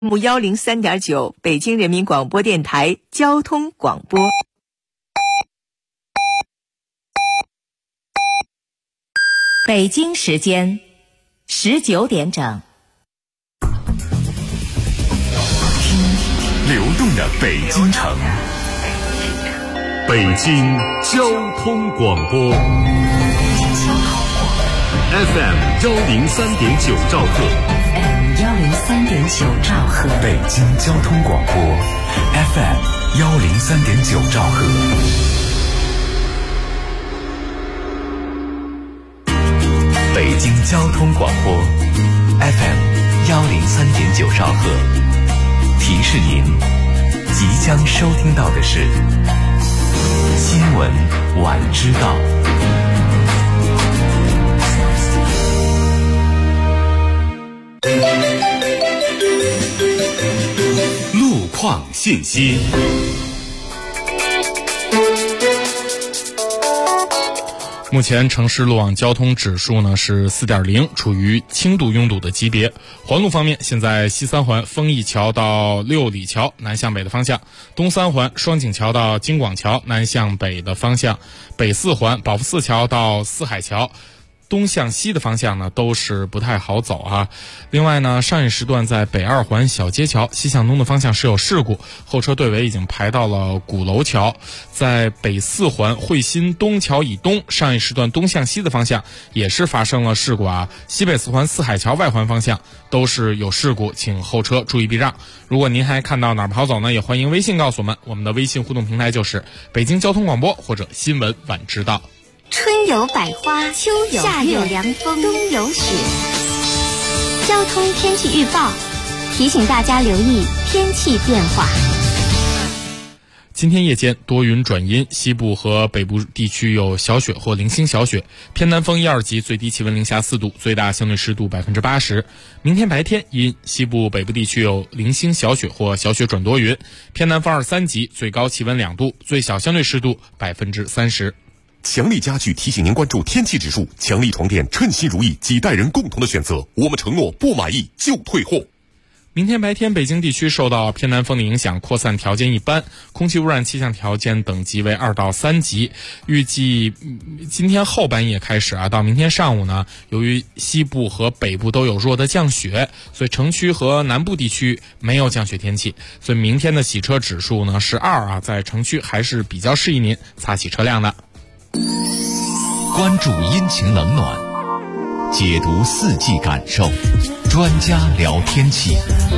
103.9北京人民广播电台交通广播。北京时间19点整。 流动的北京城，北京交通广播 FM 103.9兆赫 103.9兆赫， 北京交通广播 FM 103.9兆赫，北京交通广播 FM 103.9兆赫。提示您，即将收听到的是新闻晚知道。路况信息。 目前城市路网交通指数呢是 4.0， 处于轻度拥堵的级别。环路方面，现在西三环丰益桥到六里桥南向北的方向，东三环双井桥到京广桥南向北的方向，北四环保福寺桥到四海桥东向西的方向呢都是不太好走啊。另外呢，上一时段在北二环小街桥西向东的方向是有事故，后车队尾已经排到了鼓楼桥。在北四环汇新东桥以东，上一时段东向西的方向也是发生了事故啊。西北四环四海桥外环方向都是有事故，请后车注意避让。如果您还看到哪儿不好走呢，也欢迎微信告诉我们，我们的微信互动平台就是北京交通广播或者新闻晚知道。 春有百花，秋有夏有凉风，冬有雪。交通天气预报提醒大家留意天气变化。 今天夜间多云转阴，西部和北部地区有小雪或零星小雪，偏南风1、2级，最低气温零下4度，最大相对湿度80%。明天白天阴，西部北部地区有零星小雪或小雪转多云，偏南风2、3级，最高气温2度，最小相对湿度30%。 强力家具提醒您关注天气指数，强力床垫称心如意，几代人共同的选择，我们承诺不满意就退货。 明天白天，北京地区受到偏南风的影响，扩散条件一般，空气污染气象条件等级为2到3级。预计今天后半夜开始啊，到明天上午呢，由于西部和北部都有弱的降雪，所以城区和南部地区没有降雪天气，所以明天的洗车指数呢是2啊，在城区还是比较适宜您擦洗车辆的。 关注阴晴冷暖，解读四季感受，专家聊天气。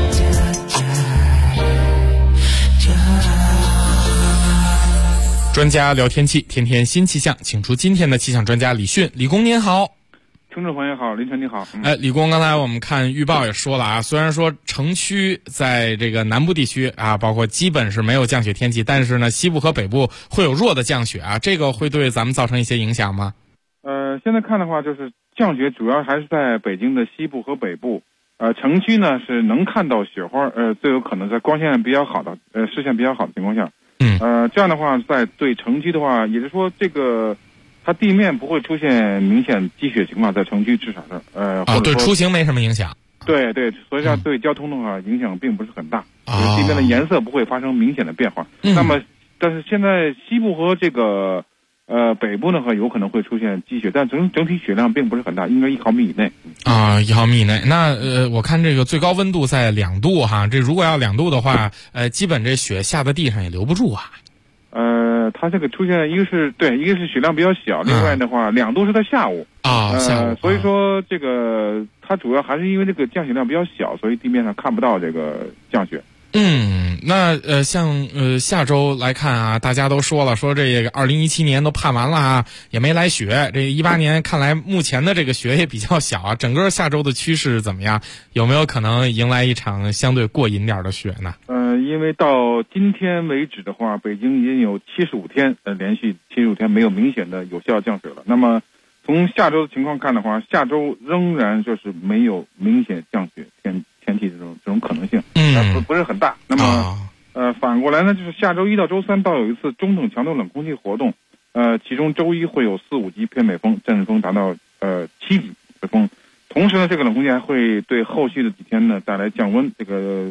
专家聊天气，天天新气象，请出今天的气象专家李迅。李工您好。 听众朋友好，林晨你好。 李工，刚才我们看预报也说了啊，虽然说城区在这个南部地区啊，包括基本是没有降雪天气，但是呢，西部和北部会有弱的降雪啊，这个会对咱们造成一些影响吗？ 现在看的话，就是降雪主要还是在北京的西部和北部。城区呢是能看到雪花，最有可能在光线比较好的，视线比较好的情况下。这样的话，在对城区的话，也就是说这个。它地面不会出现明显积雪情况，在城区至少是或者对出行没什么影响。 对，所以对交通的话影响并不是很大，就是地面的颜色不会发生明显的变化。那么，但是现在西部和这个北部的话有可能会出现积雪，但整体雪量并不是很大，应该1毫米以内。 1毫米以内。那我看这个最高温度在2度哈，这如果要2度的话，基本这雪下在地上也留不住啊。 它这个出现一个是雪量比较小，另外的话2度是在下午下午， 所以说这个它主要还是因为这个降雪量比较小，所以地面上看不到这个降雪。 那像下周来看啊，大家都说了，说这个2017年都盼完了啊，也没来雪。这18年看来目前的这个雪也比较小啊，整个下周的趋势怎么样？有没有可能迎来一场相对过瘾点的雪呢？ 因为到今天为止的话，北京已经有75天连续75天没有明显的有效降雪了。那么从下周的情况看的话，下周仍然就是没有明显降雪天气这种可能性，不是很大。那么反过来呢，就是下周1到周3到有一次中等强度冷空气活动，其中周1会有4、5级偏北风，阵风达到7级的风。同时呢，这个冷空气还会对后续的几天呢带来降温，这个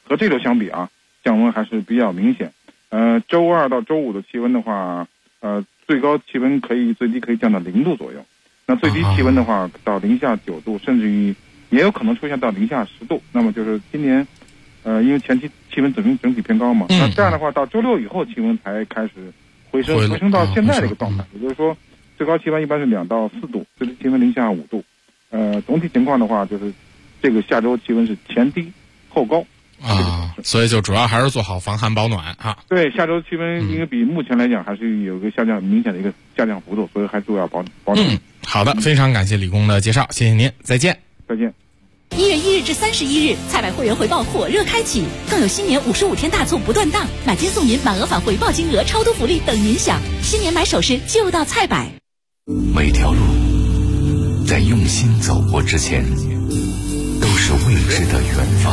和这周相比啊，降温还是比较明显。周二到周五的气温的话，最高气温最低可以降到0度左右，那最低气温的话到零下9度，甚至于也有可能出现到零下10度。那么就是今年，因为前期气温整体偏高嘛，那这样的话到周6以后气温才开始回升到现在这个状态，也就是说最高气温一般是2到4度，最低气温零下5度。总体情况的话，就是这个下周气温是前低后高啊，所以就主要还是做好防寒保暖啊。 对，下周气温应该比目前来讲还是有个明显的一个下降幅度，所以还是要保暖。 好的，非常感谢李工的介绍，谢谢您，再见。 再见。 1月1日至31日，菜百会员回报火热开启，更有新年55天大促不断档，买金送银，满额返回报金额，超多福利等您享。新年买首饰就到菜百。 每条路在用心走过之前，都是未知的远方。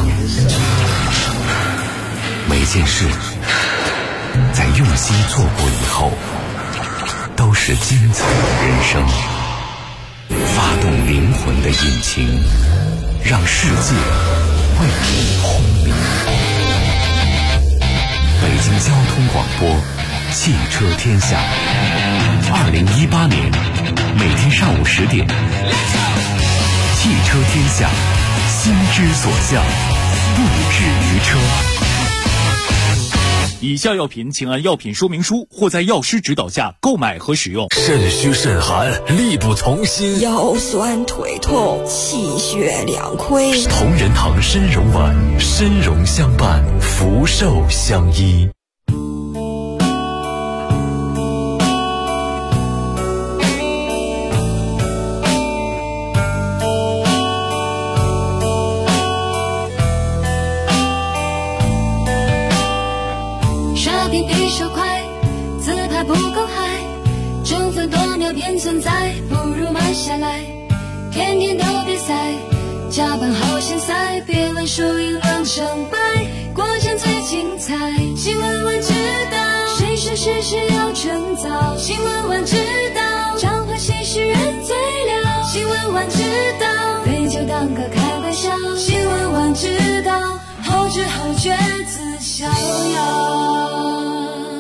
每件事在用心做过以后，都是精彩的人生。发动灵魂的引擎，让世界为你轰鸣。北京交通广播，汽车天下。2018年每天上午10点，汽车天下，心之所向，不止于车。 以下药品请按药品说明书或在药师指导下购买和使用。 肾虚肾寒，力不从心， 腰酸腿痛，气血两亏。 同仁堂参茸丸，参茸相伴，福寿相依。 存在不如慢下来，天天都比赛，加班好现在，别论输赢论成败，过程最精彩。新闻晚知道，谁说事事要趁早？新闻晚知道，彰化新诗人最了。新闻晚知道，对就当个开玩笑。新闻晚知道，后知后觉自逍遥。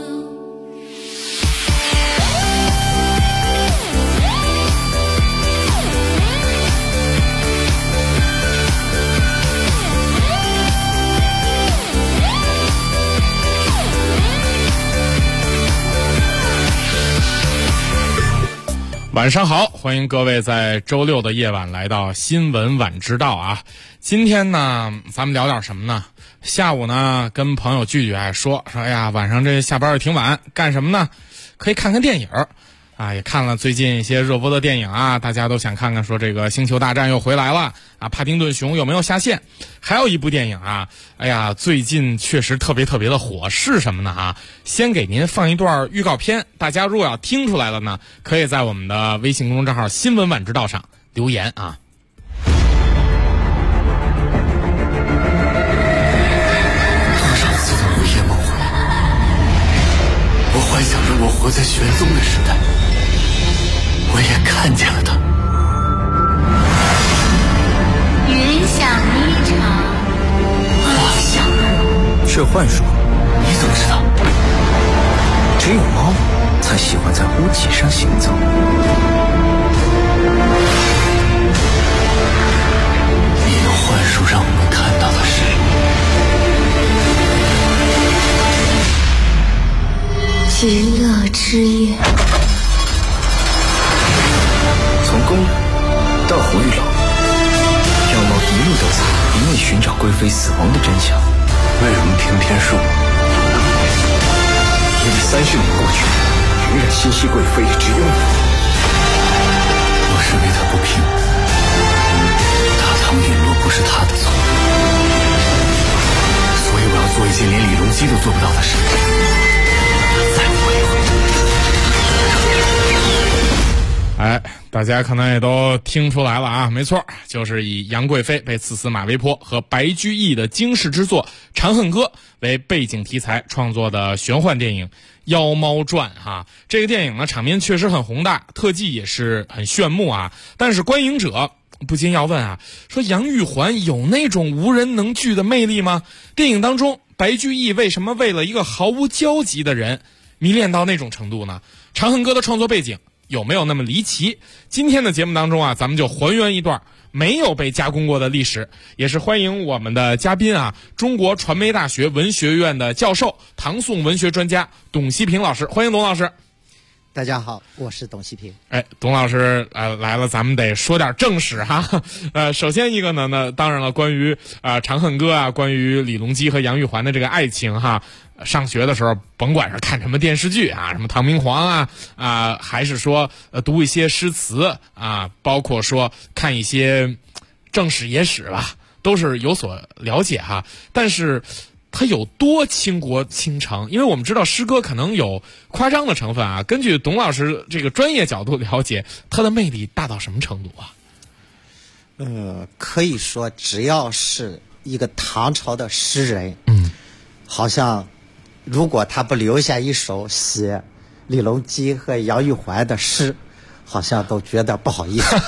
晚上好，欢迎各位在周六的夜晚来到新闻晚知道啊。今天呢咱们聊点什么呢？下午呢跟朋友聚说哎呀，晚上这下班也挺晚，干什么呢？可以看看电影啊，也看了最近一些热播的电影啊，大家都想看看说这个星球大战又回来了啊，帕丁顿熊有没有下线？还有一部电影啊，哎呀，最近确实特别的火，是什么呢啊？先给您放一段预告片，大家如果要听出来了呢，可以在我们的微信公众账号新闻晚知道上留言啊。 多少次的午夜梦回，我幻想着我活在玄宗的时代，我也看见了他。 云想衣裳， 花香是幻术，你怎么知道？只有猫才喜欢在雾气上行走。你用幻术让我们看到的是极乐之夜。 从宫到狐狸楼，妖猫一路都在因为寻找贵妃死亡的真相。为什么偏偏是我？因为30年过去，仍然心系贵妃的只有你。我是为他不平，大唐陨落不是他的错，所以我要做一件连李隆基都做不到的事，再活一回。 哎，大家可能也都听出来了啊，没错，就是以杨贵妃被赐死马嵬坡和白居易的惊世之作《长恨歌》为背景题材创作的玄幻电影《妖猫传》哈。这个电影呢，场面确实很宏大，特技也是很炫目啊，但是观影者不禁要问啊，说杨玉环有那种无人能拒的魅力吗？电影当中白居易为什么为了一个毫无交集的人迷恋到那种程度呢？长恨歌的创作背景有没有那么离奇？今天的节目当中啊，咱们就还原一段没有被加工过的历史，也是欢迎我们的嘉宾啊，中国传媒大学文学院的教授、唐宋文学专家董希平老师，欢迎董老师。 大家好，我是董希平。 董老师来了，咱们得说点正史哈。首先一个呢，当然了，关于长恨歌啊，关于李隆基和杨玉环的这个爱情哈。上学的时候，甭管是看什么电视剧啊，什么唐明皇啊，还是说读一些诗词啊，包括说看一些正史野史吧，都是有所了解哈。但是它有多倾国倾城？因为我们知道诗歌可能有夸张的成分啊。根据董老师这个专业角度了解，它的魅力大到什么程度啊？ 可以说只要是一个唐朝的诗人，好像如果他不留下一首写李隆基和杨玉环的诗，好像都觉得不好意思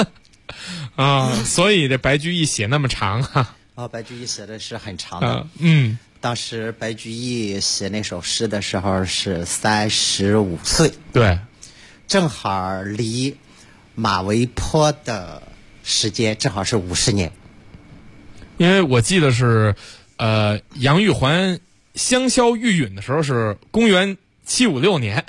所以这白居易写那么长哈。 白居易写的是很长的。当时白居易写那首诗的时候是35岁， 对， 正好离马嵬坡的时间正好是50年。 因为我记得是杨玉环香消玉殒的时候是公元756年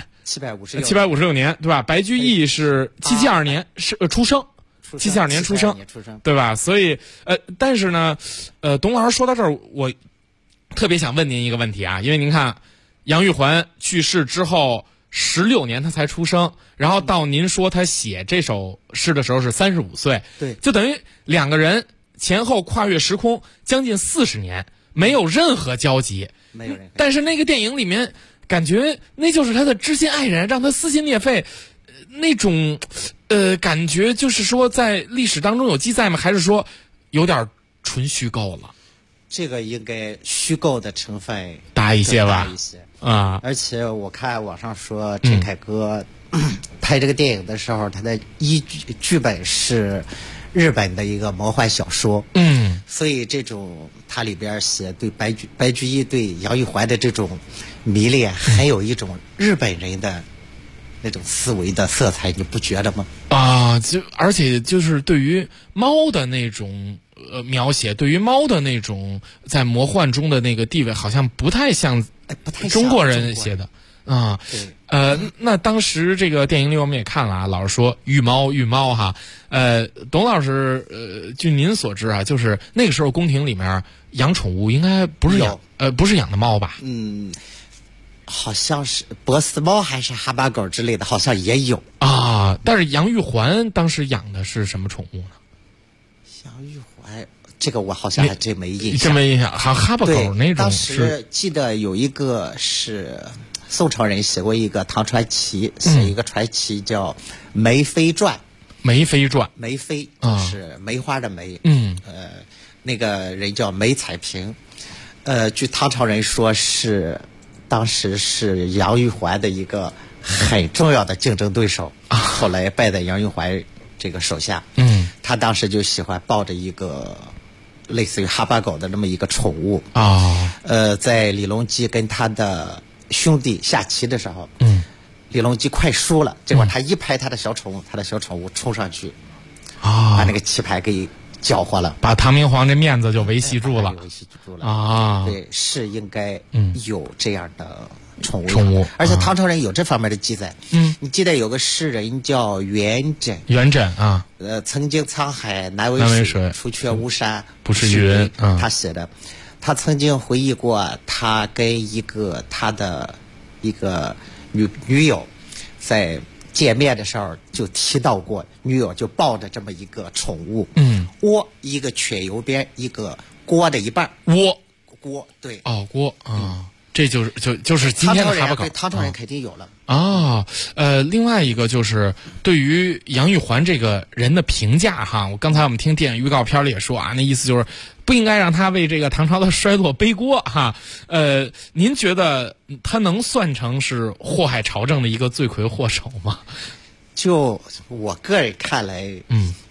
，756年，对吧？白居易是772年出生，772年出生，对吧？所以但是呢，董老师说到这儿，我特别想问您一个问题啊，因为您看杨玉环去世之后16年他才出生，然后到您说他写这首诗的时候是35岁， 对， 就等于两个人前后跨越时空将近40年，没有任何交集。 没有人， 但是那个电影里面感觉那就是他的知心爱人，让他撕心裂肺，那种感觉就是说在历史当中有记载吗？还是说有点纯虚构了？ 这个应该虚构的成分大一些吧。 而且我看网上说陈凯歌拍这个电影的时候，他的剧本是日本的一个魔幻小说，所以这种它里边写对白居易对杨玉环的这种迷恋，还有一种日本人的那种思维的色彩，你不觉得吗？ 而且就是对于猫的那种描写，对于猫的那种在魔幻中的那个地位，好像不太像中国人写的啊。那当时这个电影里我们也看了啊，老是说御猫哈。董老师，据您所知啊，就是那个时候宫廷里面养宠物应该不是养的猫吧？ 好像是波斯猫还是哈巴狗之类的，好像也有啊。但是杨玉环当时养的是什么宠物呢？ 杨玉环这个我好像还真没印象。 真没印象，哈巴狗那种。 当时记得有一个是宋朝人写过一个唐传奇，写一个传奇叫《梅妃传》。梅妃就是梅花的梅。那个人叫梅彩萍。据唐朝人说是当时是杨玉环的一个很重要的竞争对手，后来败在杨玉环这个手下。他当时就喜欢抱着一个类似于哈巴狗的那么一个宠物在李隆基跟他的兄弟下棋的时候，李隆基快输了，结果他一拍他的小宠物，他的小宠物冲上去把那个棋牌给搅和了， 把唐明皇这面子就维系住了。 对，是应该有这样的宠物，而且唐朝人有这方面的记载。你记得有个诗人叫元稹啊， 曾经沧海难为水，除却巫山不是云。他写的，他曾经回忆过，他跟他的一个女友在见面的时候就提到过，女友就抱着这么一个宠物，窝一个犬油边，一个锅的一半，锅对锅这就是今天的哈巴狗。 唐朝人肯定有了另外一个就是对于杨玉环这个人的评价哈，刚才我们听电影预告片里也说啊，那意思就是不应该让他为这个唐朝的衰落背锅哈。您觉得他能算成是祸害朝政的一个罪魁祸首吗？ 就我个人看来，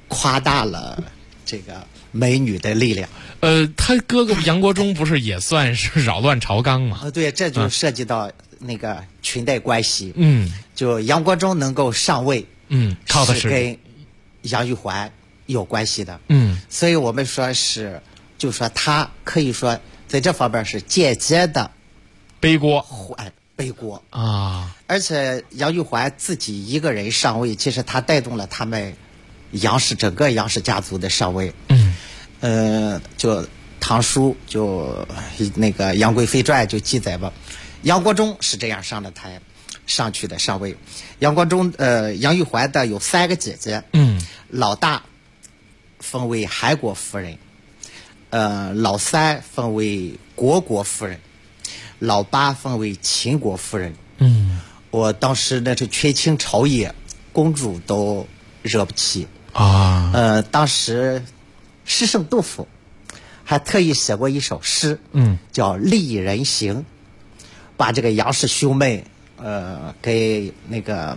夸大了这个美女的力量。 他哥哥杨国忠不是也算是扰乱朝纲吗？ 对，这就涉及到那个裙带关系。就杨国忠能够上位， 靠的是跟杨玉环有关系的。所以我们说是，就说他可以说在这方面是间接的背锅啊。而且杨玉环自己一个人上位，其实他带动了他们整个杨氏家族的上位。就唐书就那个《杨贵妃传》就记载吧，杨国忠是这样上去的上位。杨玉环的有3个姐姐，老大封为韩国夫人，老三封为国夫人，老八封为秦国夫人。我当时那是权倾朝野，公主都惹不起啊。当时诗圣杜甫还特意写过一首诗，叫《丽人行》，把这个杨氏兄妹，给那个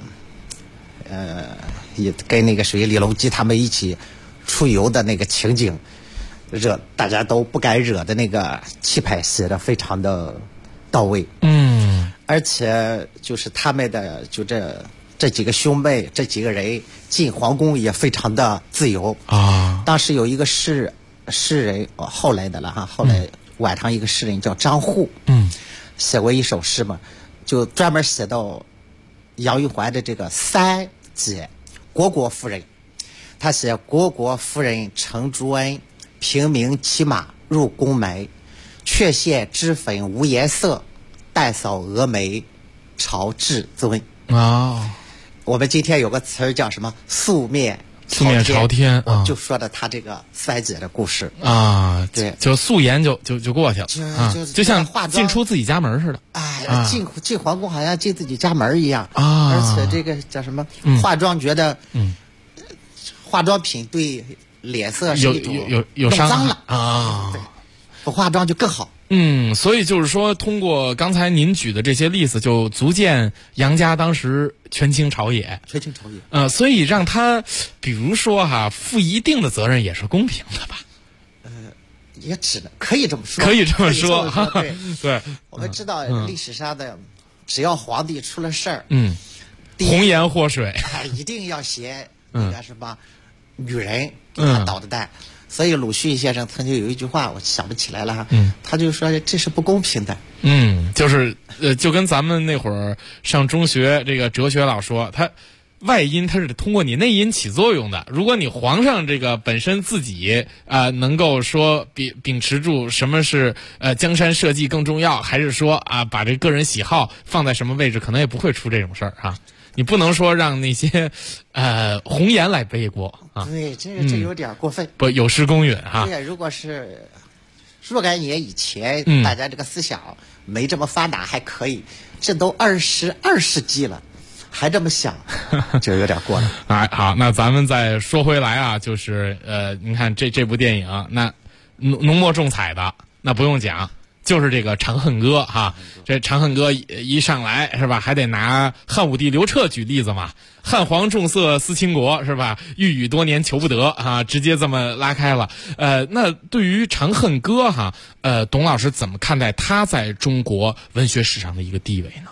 谁李隆基他们一起出游的那个情景，大家都不敢惹的那个气派写得非常的到位。而且就是他们的这几个兄妹，这几个人进皇宫也非常的自由啊。当时有一个诗人，后来的了哈，后来晚唐一个诗人叫张祜，写过一首诗嘛，就专门写到杨玉环的这个3姐国夫人。他写国夫人承朱恩，平民骑马入宫门，却见脂粉无颜色，淡扫蛾眉朝至尊啊。我们今天有个词儿叫什么？素面朝天啊，就说的他这个3姐的故事啊。 对， 就素颜就过去了啊，就像进出自己家门似的。 哎，进皇宫好像进自己家门一样啊。而且这个叫什么？化妆觉得化妆品对脸色是一种有伤脏了啊。 对，不化妆就更好。 所以就是说，通过刚才您举的这些例子，就足见杨家当时权倾朝野。所以让他，比如说负一定的责任也是公平的吧？ 也只能可以这么说。 对， 我们知道历史上的，只要皇帝出了事儿， 红颜祸水， 一定要写那个什么女人给他捣的蛋。所以鲁迅先生曾经有一句话，我想不起来了哈，他就说这是不公平的。 就是就跟咱们那会儿上中学，这个哲学老说，他外因它是通过你内因起作用的。如果你皇上这个本身自己能够说秉持住什么是江山社稷更重要，还是说把这个人喜好放在什么位置，可能也不会出这种事儿哈。你不能说让那些红颜来背锅啊！ 对，这有点过分。 不，有失公允哈。 对，如果是若干年以前，大家这个思想没这么发达还可以，这都22世纪了，还这么想，就有点过了。 好，那咱们再说回来啊，就是您看这部电影，那浓墨重彩的，那不用讲。就是这个《长恨歌》哈，这《长恨歌》一上来是吧，还得拿汉武帝刘彻举例子嘛。汉皇重色思倾国是吧？欲语多年求不得啊，直接这么拉开了。那对于《长恨歌》哈，董老师怎么看待他在中国文学史上的一个地位呢？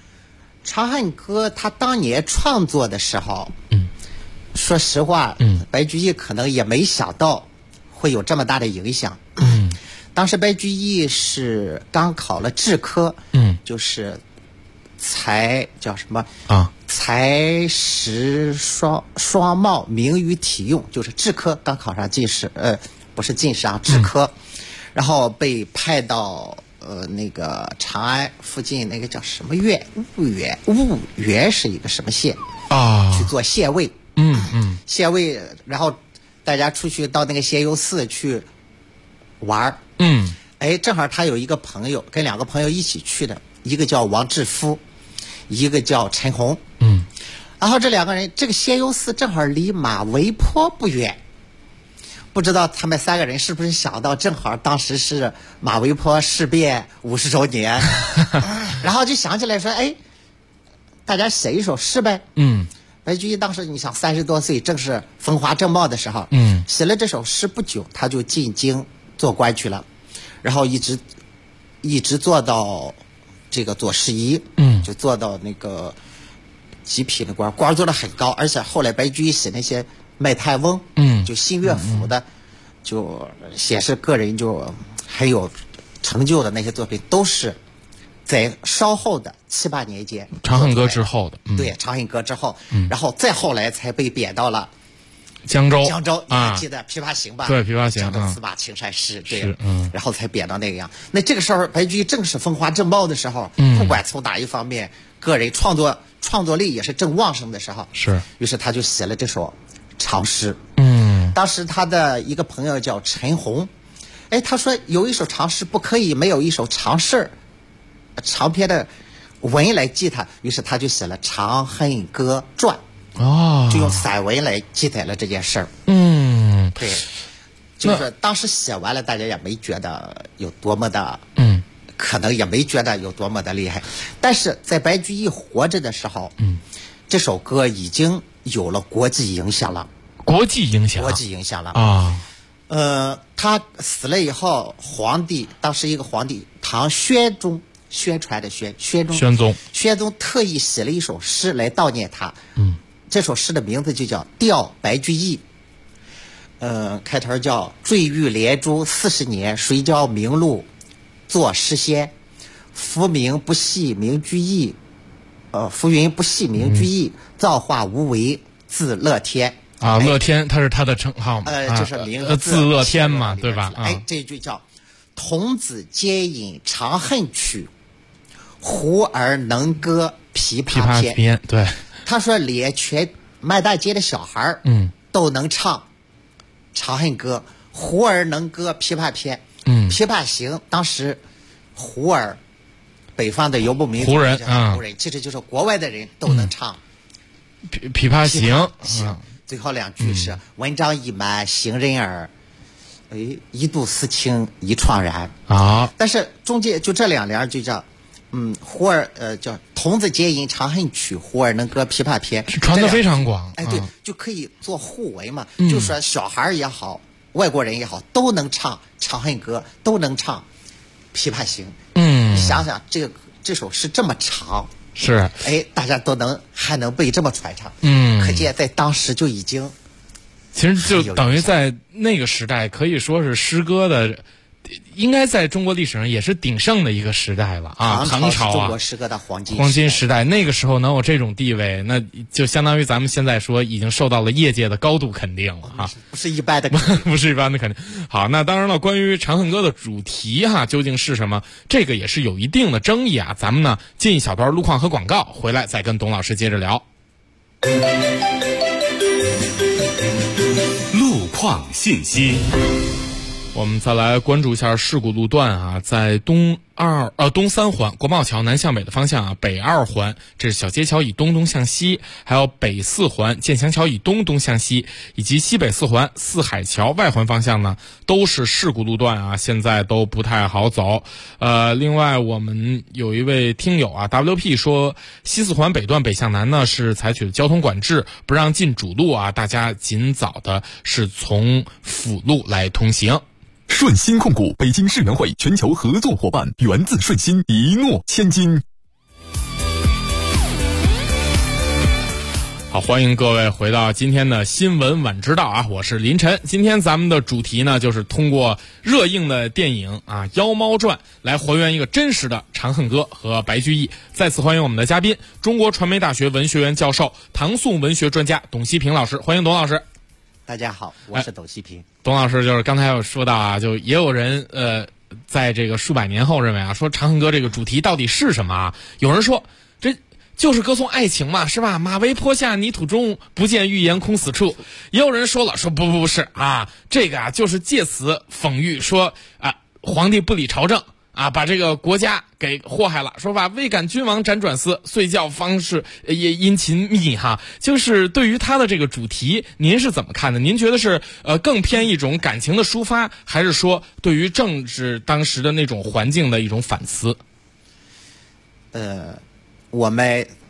《长恨歌》他当年创作的时候，说实话，白居易可能也没想到会有这么大的影响。当时白居易是刚考了制科，就是叫什么才识双貌，明于体用，就是制科刚考上进士，不是进士啊，制科，然后被派到那个长安附近那个叫什么院，婺源是一个什么县啊？去做县尉，县尉，然后大家出去到那个仙游寺去玩。正好他有一个朋友，跟2个朋友一起去的，一个叫王志夫，一个叫陈洪。然后这2个人，这个仙游寺正好离马嵬坡不远，不知道他们3个人是不是想到正好当时是马嵬坡事变50周年，然后就想起来说，大家写一首诗呗。 白居易当时你想30多岁，正是风华正茂的时候，写了这首诗不久，他就进京做官去了，然后一直做到这个左侍仪，就做到那个极品的官做得很高，而且后来白居易写那些卖太翁，就新乐府的，就显示个人就很有成就的那些作品，都是在稍后的7、8年间， 《长恨歌》之后的， 对，《长恨歌》之后，然后再后来才被贬到了江州， 你还记得《琵琶行》吧？ 对，《琵琶行》 江州司马青山诗，对，然后才贬到那个样。那这个时候，白居易正是风华正茂的时候，不管从哪一方面，个人创作力也是正旺盛的时候， 是。 于是他就写了这首长诗。当时他的一个朋友叫陈洪，他说有一首长诗不可以没有一首长事儿。长篇的文来记它，于是他就写了《长恨歌传》，就用散文来记载了这件事儿。对，就是当时写完了，大家也没觉得有多么的，可能也没觉得有多么的厉害。但是在白居易活着的时候，这首歌已经有了国际影响了。 国际影响了啊！他死了以后，当时一个皇帝唐宣宗。宣传的宣宗特意写了一首诗来悼念他。这首诗的名字就叫《吊白居易》。开头叫坠玉连珠40年，谁教名录作诗仙？浮名不系名居易，浮云不系名居易，造化无为自乐天。 乐天他是他的称号嘛？ 就是名字自乐天嘛，对吧？ 这句叫童子皆饮长恨曲，胡儿能歌琵琶篇。 对， 他说连全满大街的小孩都能唱长恨歌，胡儿能歌琵琶篇。琵琶行当时胡儿北方的游牧民族胡人， 其实就是国外的人都能唱琵琶行。 最后2句是文章已满行人耳，一度思亲一怆然但是中间就这2联就叫胡儿叫童子皆饮长恨曲，胡儿能歌琵琶篇， 传得非常广。 对，就可以做互文嘛。就说小孩也好，外国人也好，都能唱长恨歌，都能唱琵琶行。你想想这首诗这么长， 是大家都还能被这么传唱。可见在当时就已经， 其实就等于在那个时代可以说是诗歌的。应该在中国历史上也是鼎盛的一个时代了啊！唐朝中国诗歌的黄金时代，那个时候能有这种地位，那就相当于咱们现在说已经受到了业界的高度肯定了啊！ 不是一般的肯定， 不是一般的肯定。好，那当然了，关于《长恨歌》的主题究竟是什么？这个也是有一定的争议啊！咱们呢进一小段路况和广告，回来再跟董老师接着聊。 路况信息。 我们再来关注一下事故路段在东三环国贸桥南向北的方向北2环，这是小街桥以东向西，还有北4环建祥桥以东向西，以及西北4环四海桥外环方向呢，都是事故路段现在都不太好走。另外我们有一位听友WP 说，西4环北段北向南呢是采取了交通管制，不让进主路大家尽早的是从辅路来通行。 顺鑫控股北京世园会全球合作伙伴，源自顺鑫，一诺千金。 好，欢迎各位回到今天的新闻晚知道我是林晨。今天咱们的主题呢，就是通过热映的电影《妖猫传》来还原一个真实的长恨歌和白居易。再次欢迎我们的嘉宾，中国传媒大学文学院教授、唐宋文学专家董希平老师。欢迎董老师。 大家好，我是董希平。 董老师就是刚才有说到就也有人在这个数百年后认为说长恨歌这个主题到底是什么有人说这就是歌颂爱情嘛，是吧？马嵬坡下泥土中，不见玉颜空死处。也有人说了，说不是这个就是借此讽喻说皇帝不理朝政把这个国家给祸害了，说把未敢君王辗转思，遂教方士也殷勤密就是对于他的这个主题，您是怎么看的？您觉得是更偏一种感情的抒发，还是说对于政治当时的那种环境的一种反思？ 我们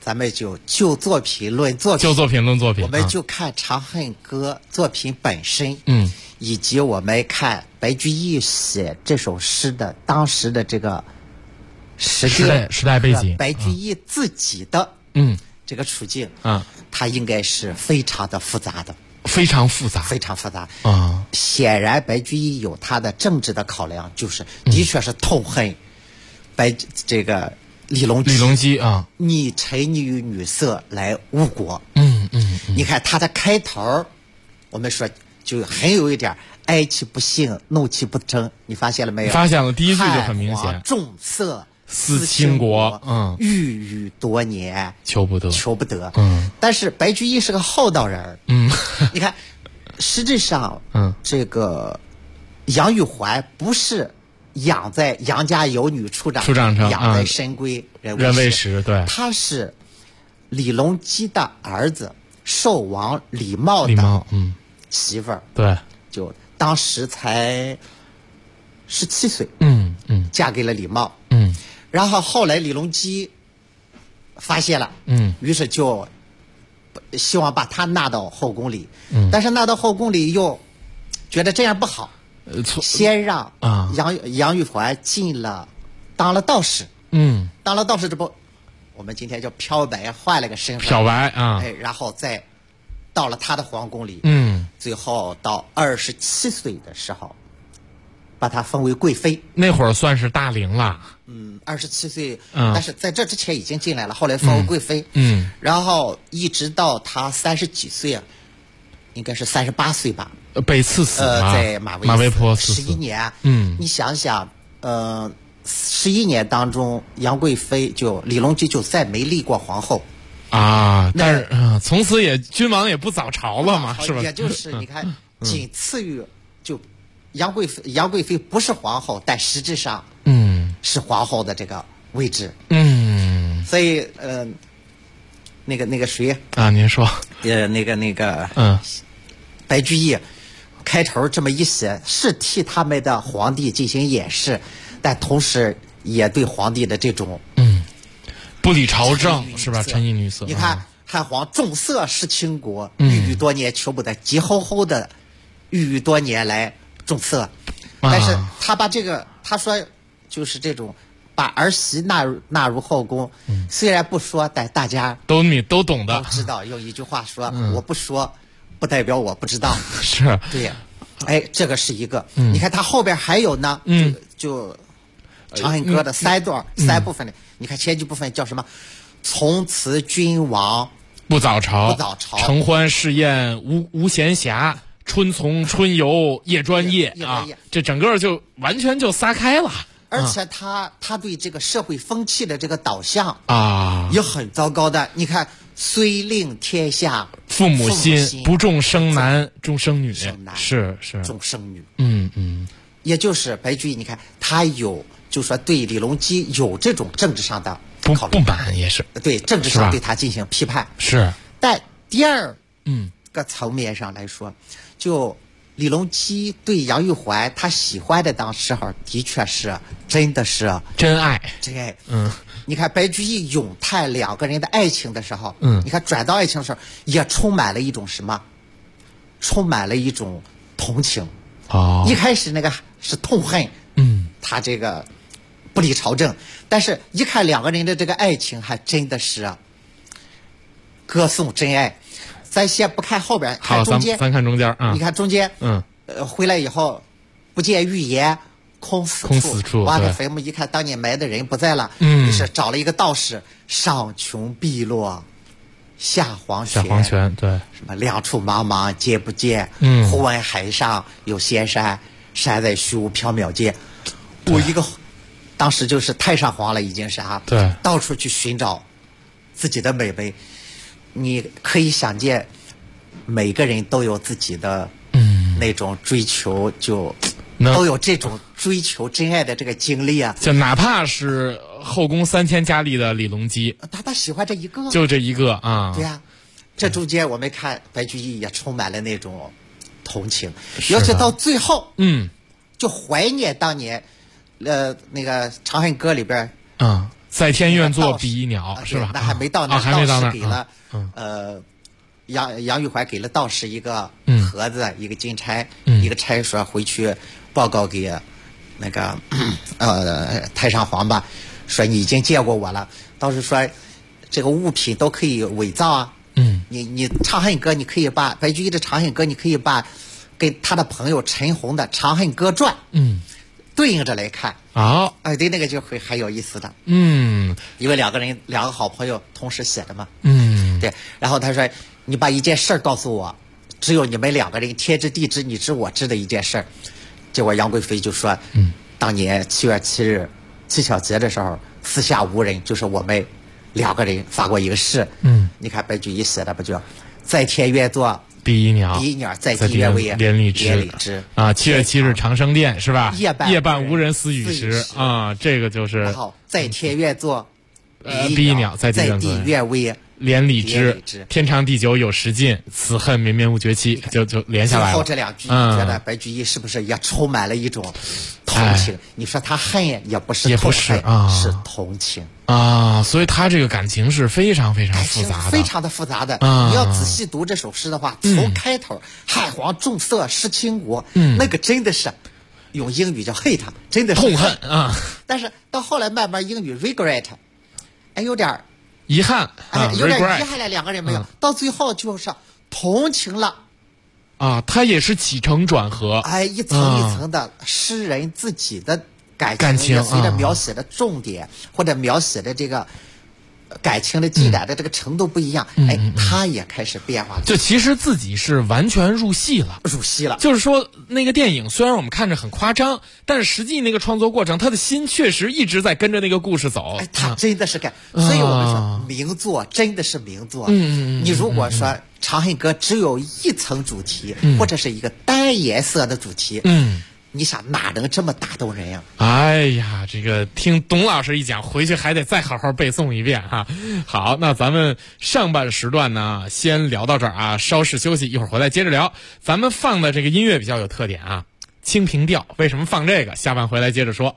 咱们就作品论作品， 就作品论作品， 我们就看《长恨歌》作品本身，以及我们看白居易写这首诗的当时的这个时代背景， 白居易自己的这个处境，它应该是非常的复杂的， 非常复杂。 显然，白居易有他的政治的考量，就是的确是痛恨这个李隆基啊， 你沉溺于女色来误国。你看他的开头，我们说就很有一点哀其不幸，怒其不争，你发现了没有？ 发现了，第一句就很明显。 重色思倾国， 郁郁多年， 求不得。 但是白居易是个厚道人，你看，实质上，这个杨玉环不是养在杨家有女初长成，养在深闺人未识， 对， 他是李隆基的儿子，寿王李瑁的媳妇儿， 对， 就当时才17岁，嫁给了李瑁，然后后来李隆基发现了，于是就希望把他纳到后宫里，但是纳到后宫里又觉得这样不好，先让杨玉环当了道士，当了道士，这不我们今天叫漂白，换了个身份， 漂白然后再到了他的皇宫里，最后到27岁的时候，把她封为贵妃。 那会儿算是大龄了 ，27岁，但是在这之前已经进来了，后来封为贵妃，然后一直到她30几岁，应该是38岁吧， 被赐死在马嵬坡 11年，你想想，11年当中，杨贵妃就李隆基就再没立过皇后啊，但是从此君王也不早朝了嘛，是吧？ 也就是你看，仅次于就杨贵妃不是皇后，但实质上是皇后的这个位置，所以那个谁啊？您说白居易开头这么一写，是替他们的皇帝进行掩饰，但同时也对皇帝的这种不理朝政是吧？沉溺女色。 你看汉皇重色思倾国，郁郁多年求不得，急吼吼的郁郁多年来重色，但是他把这个他说就是这种把儿媳纳入后宫，虽然不说，但大家都懂的， 都知道。用一句话说，我不说不代表我不知道， 是对。这个是一个，你看他后边还有呢，就长恨歌的3部分的，你看前几部分叫什么？从此君王不早朝，承欢侍宴无闲暇，春从春游夜专夜啊，这整个就完全就撒开了。 而且他对这个社会风气的这个导向也很糟糕的。你看，虽令天下父母心，不重生男重生女，是重生女。也就是白居易，你看他就说对李隆基有这种政治上的不满，也是对政治上对他进行批判。 是， 但第二个层面上来说，就李隆基对杨玉环他喜欢的当时候的确是真的是真爱。 你看白居易咏叹两个人的爱情的时候，你看转到爱情的时候也充满了一种什么？充满了一种同情。一开始那个是痛恨，他这个不理朝政，但是一看两个人的这个爱情，还真的是歌颂真爱。咱先不看后边，看中间。 咱看中间你看中间，回来以后不见预言，空死处。挖开坟墓一看，当年埋的人不在了，于是找了一个道士，上穷碧落下黄泉， 对， 什么两处茫茫皆不见，忽闻海上有仙山，山在虚无缥缈间。我一个当时就是太上皇了，已经是对， 到处去寻找自己的美味。你可以想见，每个人都有自己的那种追求，就都有这种追求真爱的这个经历啊。 就哪怕是后宫3000佳丽的李隆基， 他喜欢这一个， 就这一个啊。 对呀，这中间我们看白居易也充满了那种同情，尤其到最后，就怀念当年，那个《长恨歌》里边， 在天愿作比翼鸟是吧？ 那还没到那， 还没到那， 给了杨玉环给了道士一个盒子，一个金钗，一个钗说回去报告给那个太上皇吧，说你已经见过我了。道士说这个物品都可以伪造啊。你长恨歌，你可以把白居易的《长恨歌》，你可以把跟他的朋友陈洪的《长恨歌传》对应着来看啊。 对，那个就会很有意思的。因为两个好朋友同时写的嘛。对。然后他说，你把一件事儿告诉我，只有你们两个人天知地知你知我知的一件事儿。结果杨贵妃就说，当年7月7日乞巧节的时候，四下无人，就是我们两个人发过一个誓。你看白居易写的不就在天愿作比翼鸟， 在地愿为连理枝啊。7月7日长生殿是吧？夜半无人私语时啊，这个就是。 然后在天愿作比翼鸟，在地愿为连理枝，天长地久有时尽，此恨绵绵无绝期，就连下来了。 最后这两句，你觉得白居易是不是也充满了一种同情？你说他恨也不是痛恨，是同情啊。所以他这个感情是非常非常复杂的， 非常的复杂的。你要仔细读这首诗的话，从开头汉皇重色失倾国，那个真的是用英语叫 hate， 真的是痛恨啊。 但是到后来慢慢英语 regret， 有点遗憾， 有点遗憾了，两个人没有，到最后就是同情了啊。他也是起承转合， 一层一层的诗人自己的感情随着描写的重点或者描写的这个感情的积攒的这个程度不一样，他也开始变化了。 就其实自己是完全入戏了。就是说，那个电影虽然我们看着很夸张，但是实际那个创作过程，他的心确实一直在跟着那个故事走。 他真的是所以我们说名作真的是名作。你如果说《长恨歌》只有一层主题，或者是一个单颜色的主题，你想哪能这么打动人呀？ 哎呀，这个听董老师一讲，回去还得再好好背诵一遍哈。好，那咱们上半时段呢，先聊到这儿啊，稍事休息，一会儿回来接着聊。咱们放的这个音乐比较有特点啊，清平调。为什么放这个？下半回来接着说。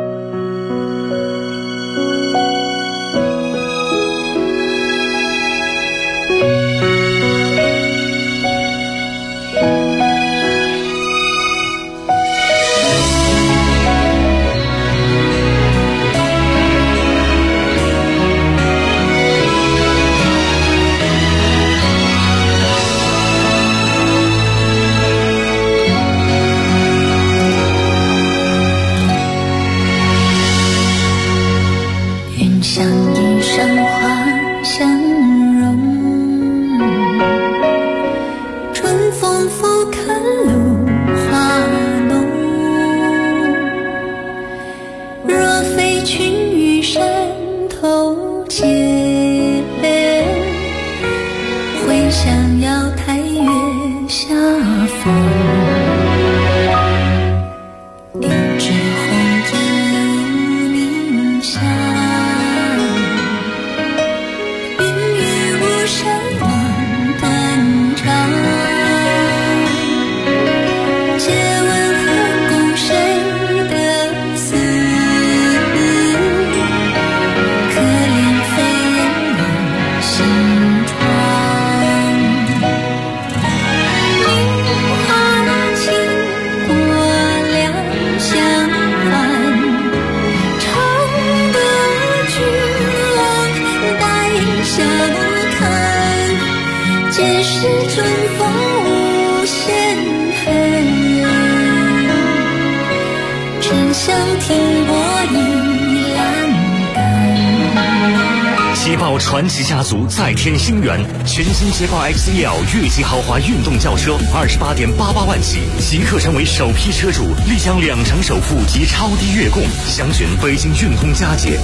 捷豹传奇家族再添新元，全新捷豹 XEL 越级豪华运动轿车，28.88万起，即刻成为首批车主，立享2成首付及超低月供。详询北京运通佳捷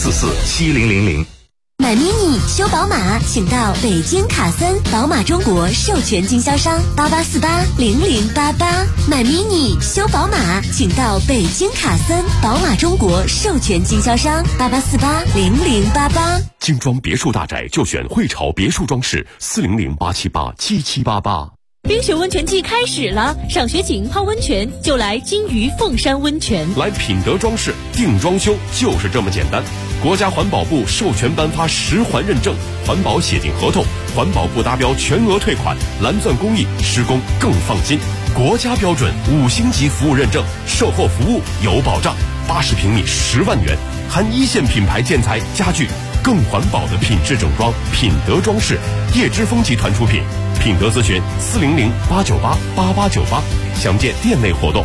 60447000。 买 mini 修宝马，请到北京卡森宝马中国授权经销商88480088。买 mini 修宝马，请到北京卡森宝马中国授权经销商88480088。 精装别墅大宅就选汇潮别墅装饰，400-878-7788。 冰雪温泉季开始了，赏雪景泡温泉就来金鱼凤山温泉。 来品德装饰定装修就是这么简单。 国家环保部授权颁发10环认证，环保写进合同，环保部达标全额退款，蓝钻工艺施工更放心。国家标准5星级服务认证，售后服务有保障。80平米10万元，含1线品牌建材家具，更环保的品质整装，品德装饰，叶之峰集团出品。品德咨询400-898-8898，详见店内活动。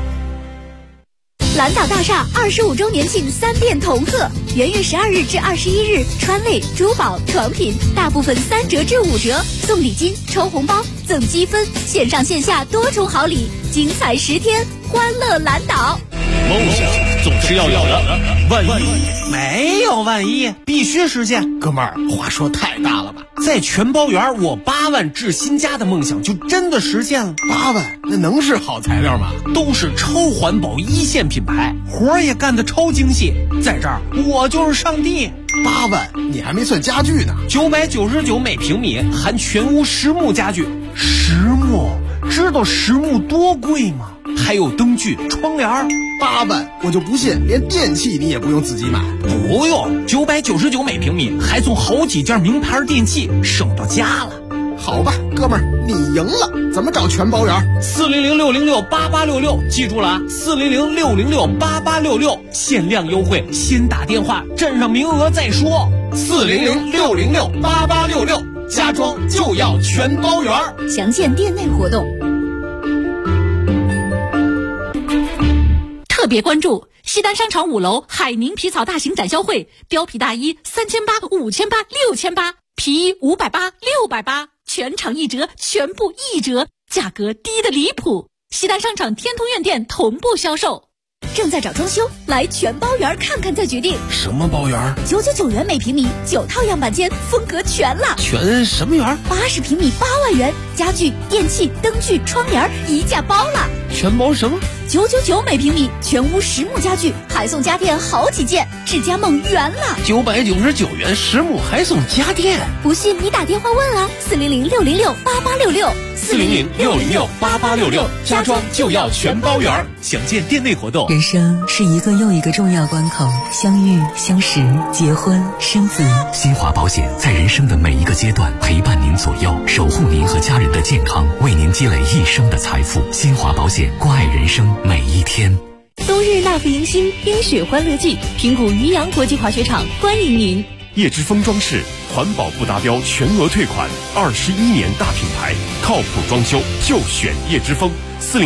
蓝岛大厦25周年庆3店同贺，元月12日至21日，川味、珠宝、床品大部分3折至5折，送礼金、抽红包、赠积分，线上线下多重好礼，精彩10天，欢乐蓝岛。 梦想总是要有的，万一没有万一，必须实现。哥们儿，话说太大了吧？在全包园，我8万置新家的梦想就真的实现了。 8万，那能是好材料吗？ 都是超环保1线品牌，活儿也干得超精细。在这儿，我就是上帝。 8万，你还没算家具呢。 999每平米，含全屋实木家具。实木，知道实木多贵吗？还有灯具、窗帘。 8万，我就不信连电器你也不用自己买。 不用，999每平米，还送好几件名牌电器，省到家了。 好吧，哥们儿，你赢了。怎么找全包园 ？400-606-8866，记住了啊，400-606-8866，限量优惠，先打电话，占上名额再说。400-606-8866，家装就要全包园。 详见店内活动。特别关注西单商场5楼海宁皮草大型展销会，貂皮大衣3800、5800、6800，皮衣580、680，全场1折，全部1折，价格低得离谱。西单商场天通苑店同步销售。正在找装修，来全包园看看再决定。 什么包园 ？999元每平米，9套样板间，风格全了。 全什么园 ？80平米8万元，家具、电器、灯具、窗帘一价包了。 全包什么 ？999每平米，全屋实木家具，还送家电好几件，智家梦圆了。 999元实木还送家电， 不信你打电话问啊，400-606-8866。 400-606-8866，家装就要全包圆。详见店内活动。 人生是一个又一个重要关口，相遇、相识、结婚、生子。 新华保险在人生的每一个阶段陪伴您左右，守护您和家人的健康，为您积累一生的财富。新华保险，关爱人生每一天。 冬日纳福迎新，冰雪欢乐季，平谷渔阳国际滑雪场欢迎您。 叶之峰装饰，环保不达标全额退款，21年大品牌，靠谱装修就选叶之峰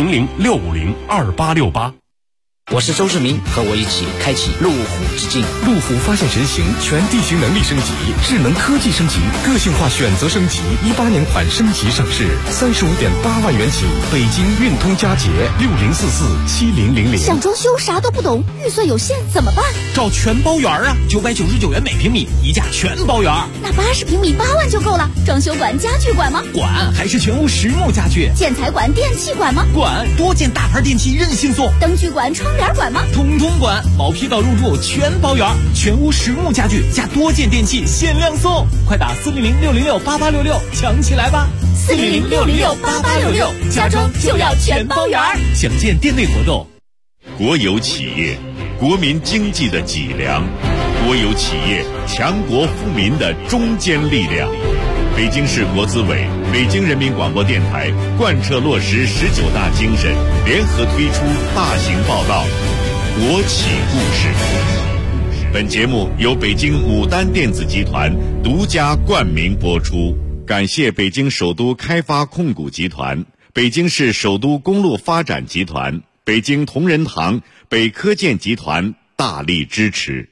，400-650-2868。 我是周志明，和我一起开启路虎之境。 路虎发现神行，全地形能力升级，智能科技升级，个性化选择升级，18年款升级上市，35.8万元起，北京运通佳捷60447000。 想装修啥都不懂，预算有限怎么办？ 找全包园啊，999元每平米，一价全包园。 那80平米8万就够了。装修管、家具管吗？ 管，还是全屋实木家具。 建材管、电器管吗？ 管，多件大牌电器任性送。 灯具管、窗帘管吗？ 统统管，毛坯到入住全包圆，全屋实木家具加多件电器限量送，快打400-606-8866抢起来吧 ！400-606-8866，家装就要全包圆。 详见店内活动。 国有企业，国民经济的脊梁；国有企业，强国富民的中坚力量。北京市国资委、北京人民广播电台贯彻落实19大精神，联合推出大型报道《国企故事》。本节目由北京牡丹电子集团独家冠名播出，感谢北京首都开发控股集团、北京市首都公路发展集团、北京同仁堂、北科建集团大力支持。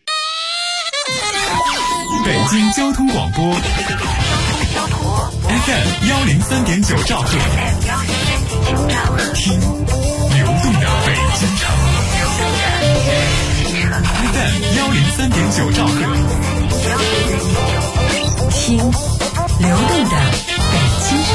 北京交通广播FM 103.9兆赫，听流动的北京城。FM 103.9兆赫， 听流动的北京城。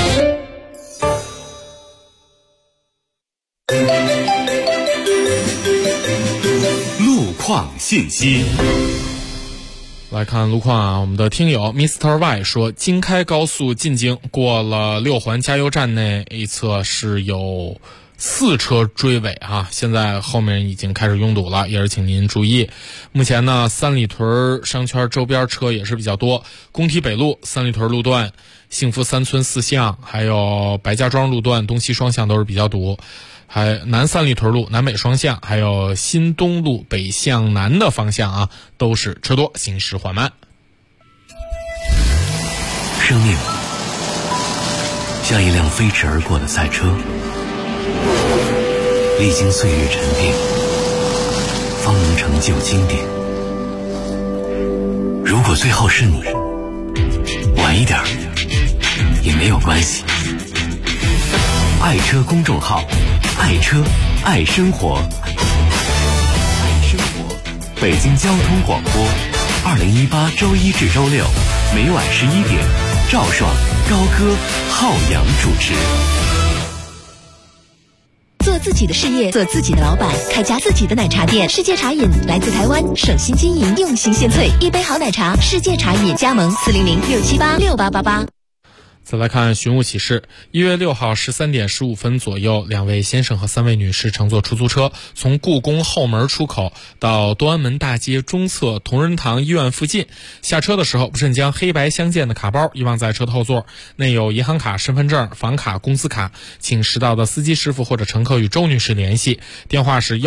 路况信息。 来看路况啊，我们的听友 Mr. Y 说，京开高速进京过了6环加油站内一侧是有 4车追尾啊，现在后面已经开始拥堵了，也是请您注意。目前呢，三里屯商圈周边车也是比较多，工体北路、三里屯路段、幸福三村4巷，还有白家庄路段东西双向都是比较堵。还南三里屯路南北双向，还有新东路北向南的方向啊，都是车多，行驶缓慢。 生命像一辆飞驰而过的赛车，历经岁月沉淀，方能成就经典。如果最后是你，晚一点也没有关系。爱车公众号，爱车爱生活，爱生活。北京交通广播，2018周一至周六每晚11点，赵爽、高歌、浩洋主持。 做自己的事业，做自己的老板，开家自己的奶茶店。世界茶饮来自台湾，省心经营，用心献萃，一杯好奶茶，世界茶饮。加盟400-678-6888。 再来看寻物启事，1月6号13点15分左右，2位先生和3位女士乘坐出租车从故宫后门出口到东安门大街中侧同仁堂医院附近，下车的时候不慎将黑白相间的卡包遗忘在车的后座，内有银行卡、身份证、房卡、工资卡，请识到的司机师傅或者乘客与周女士联系，电话是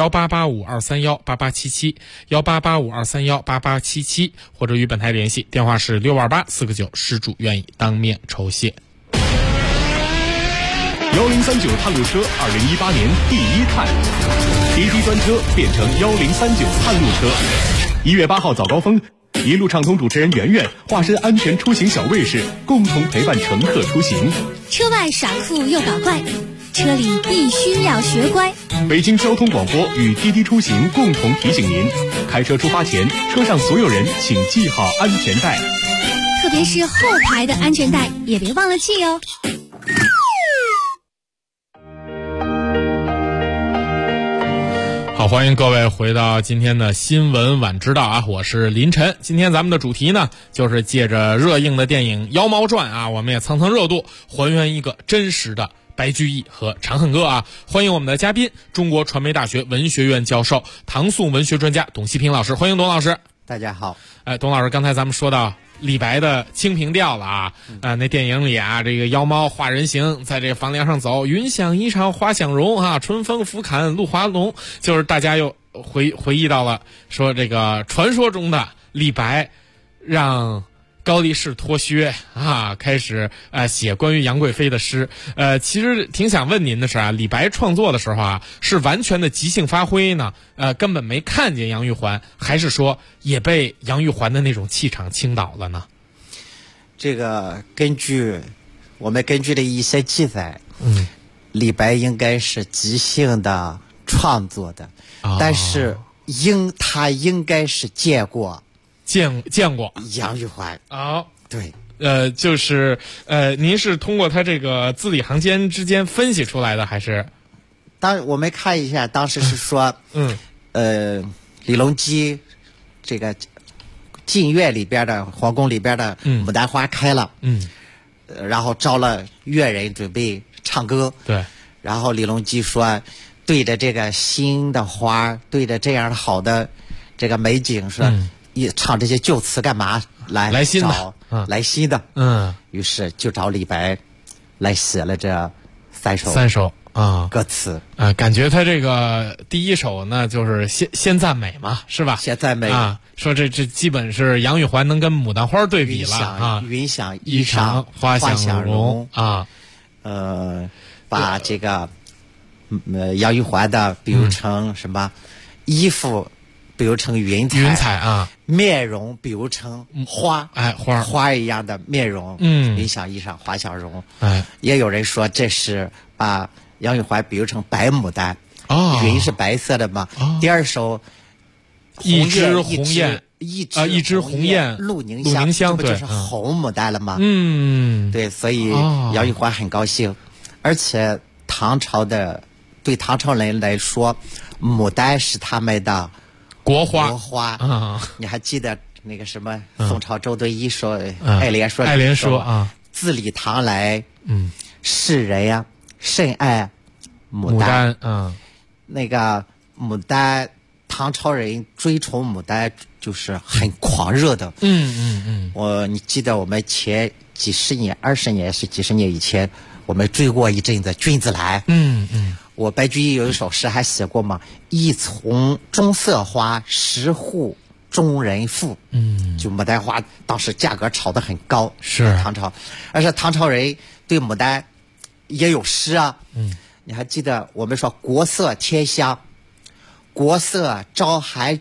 1885-231-8877，1885-231-8877，或者与本台联系，电话是628-4个9，失主愿意当面酬谢。 1039探路车2018年第一探，滴滴专车变成1039探路车。1月8号早高峰，一路畅通主持人圆圆化身安全出行小卫士，共同陪伴乘客出行。 车外耍酷又搞怪，车里必须要学乖。 北京交通广播与滴滴出行共同提醒您：开车出发前，车上所有人请系好安全带， 特别是后排的安全带也别忘了系哦。 好，欢迎各位回到今天的新闻晚知道啊，我是林晨。今天咱们的主题呢，就是借着热映的电影《妖猫传》啊，我们也蹭蹭热度，还原一个真实的白居易和长恨歌啊。欢迎我们的嘉宾，中国传媒大学文学院教授、唐宋文学专家董希平老师，欢迎董老师。 大家好。 董老师，刚才咱们说到李白的《清平调》了啊，那电影里啊，这个妖猫化人形，在这个房梁上走，云想衣裳花想容啊，春风拂槛露华浓，就是大家又回忆到了说这个传说中的李白让高力士脱靴啊，开始写关于杨贵妃的诗。其实挺想问您的是啊，李白创作的时候啊，是完全的即兴发挥呢？根本没看见杨玉环，还是说也被杨玉环的那种气场倾倒了呢？ 这个我们根据的一些记载，李白应该是即兴的创作的，但是他应该是见过杨玉环啊， 对， 就是您是通过他这个字里行间之间分析出来的，还是？ 我们看一下，当时是说，李隆基这个禁院里边的皇宫里边的牡丹花开了，然后招了乐人准备唱歌， 对， 然后李隆基说，对着这个新的花，对着这样好的这个美景说。唱这些旧词干嘛？来新的，来新的。于是就找李白来写了这三首啊歌词啊。感觉他这个第一首呢，就是先赞美嘛，是吧？ 先赞美啊，说这基本是杨玉环能跟牡丹花对比了啊。 云想衣裳花想容啊， 把这个杨玉环的比喻成什么衣服？比如成云彩啊， 面容比如成花，花一样的面容，云想衣裳花想容，也有人说这是把杨玉环比喻成白牡丹，云是白色的嘛。第二首一枝红艳， 一枝红艳露凝香，这不就是红牡丹了吗？对，所以杨玉环很高兴，而且对唐朝人来说，牡丹是他们的国花啊！你还记得那个什么宋朝周敦颐说爱莲说啊，自李唐来，世人呀甚爱牡丹， 那个牡丹，唐朝人追崇牡丹就是很狂热的。你记得我们前几十年、20年是几十年以前，我们追过一阵子君子兰。我白居易有一首诗还写过嘛，一丛中色花，10户中人妇。就牡丹花当时价格炒得很高， 是唐朝，而且唐朝人对牡丹也有诗啊。你还记得我们说国色天香，国色朝酣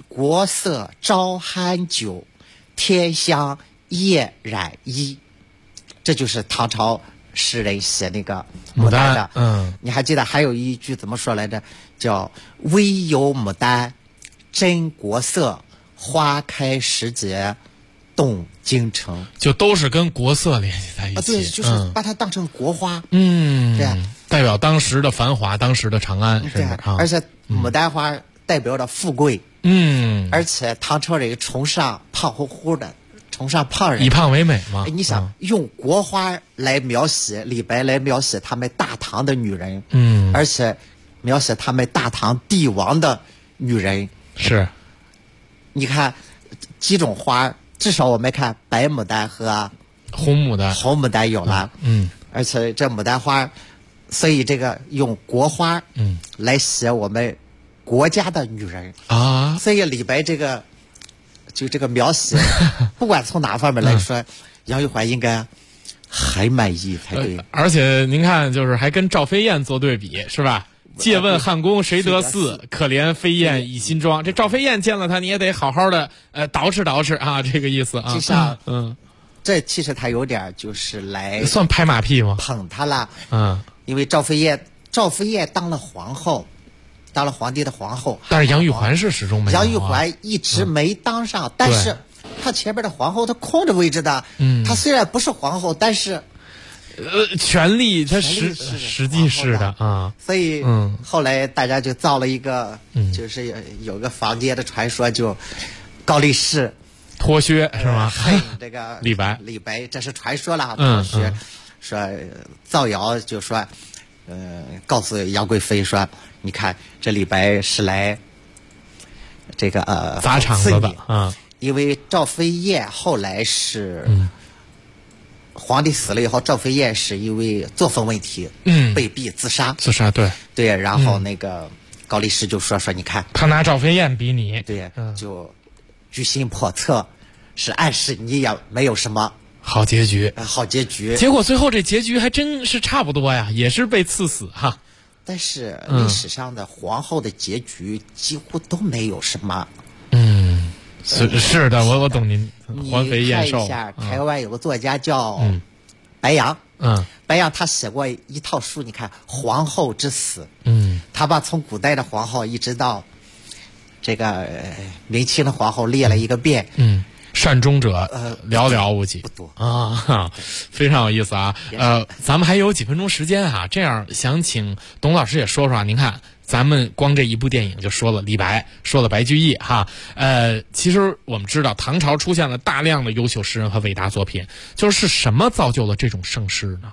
酒，天香夜染衣，这就是唐朝诗人写那个牡丹的。你还记得还有一句怎么说来着？叫微有牡丹真国色，花开时节动京城。 就都是跟国色联系在一起。 对，就是把它当成国花。 对呀，代表当时的繁华，当时的长安。 对，而且牡丹花代表着富贵。而且唐朝人崇尚胖乎乎的，崇尚胖人， 以胖为美嘛。 你想用国花来描写，李白来描写他们大唐的女人，而且描写他们大唐帝王的女人。 是， 你看几种花，至少我们看白牡丹和红牡丹有了。而且这牡丹花，所以这个用国花来写我们国家的女人啊， 所以李白这个描写，不管从哪方面来说，杨玉环应该很满意才对。 而且您看，就是还跟赵飞燕做对比，是吧？借问汉宫谁得似？可怜飞燕倚新妆。这赵飞燕见了他，你也得好好的捯饬啊，这个意思啊。 就像这其实他有点就是来算拍马屁吗？ 捧他了。因为赵飞燕当了皇后。当了皇帝的皇后， 但是杨玉环是始终没有。 杨玉环一直没当上，但是她前边的皇后她空着位置的。她虽然不是皇后，但是权力她实际是的啊。 所以后来大家就造了一个，就是有个坊间的传说，就高力士脱靴是吗？ 这个李白这是传说了。脱靴说造谣就说。告诉杨贵妃说，你看这李白是来这个砸场子的因为赵飞燕后来是皇帝死了以后，赵飞燕是因为作风问题被逼自杀。对，然后那个高力士就说你看他拿赵飞燕比你， 对，就居心叵测，是暗示你也没有什么。 好结局， 结果最后这结局还真是差不多呀，也是被赐死哈。 但是历史上的皇后的结局几乎都没有什么。 是的，我懂您。环肥燕瘦。 你看一下，台湾有个作家叫白杨。白杨他写过一套书，你看《皇后之死》。他把从古代的皇后一直到这个明清的皇后列了一个遍。 善终者寥寥无几， 不多啊，非常有意思啊。咱们还有几分钟时间啊，这样想请董老师也说说啊。您看，咱们光这一部电影就说了李白，说了白居易哈。其实我们知道唐朝出现了大量的优秀诗人和伟大作品，就是什么造就了这种盛世呢？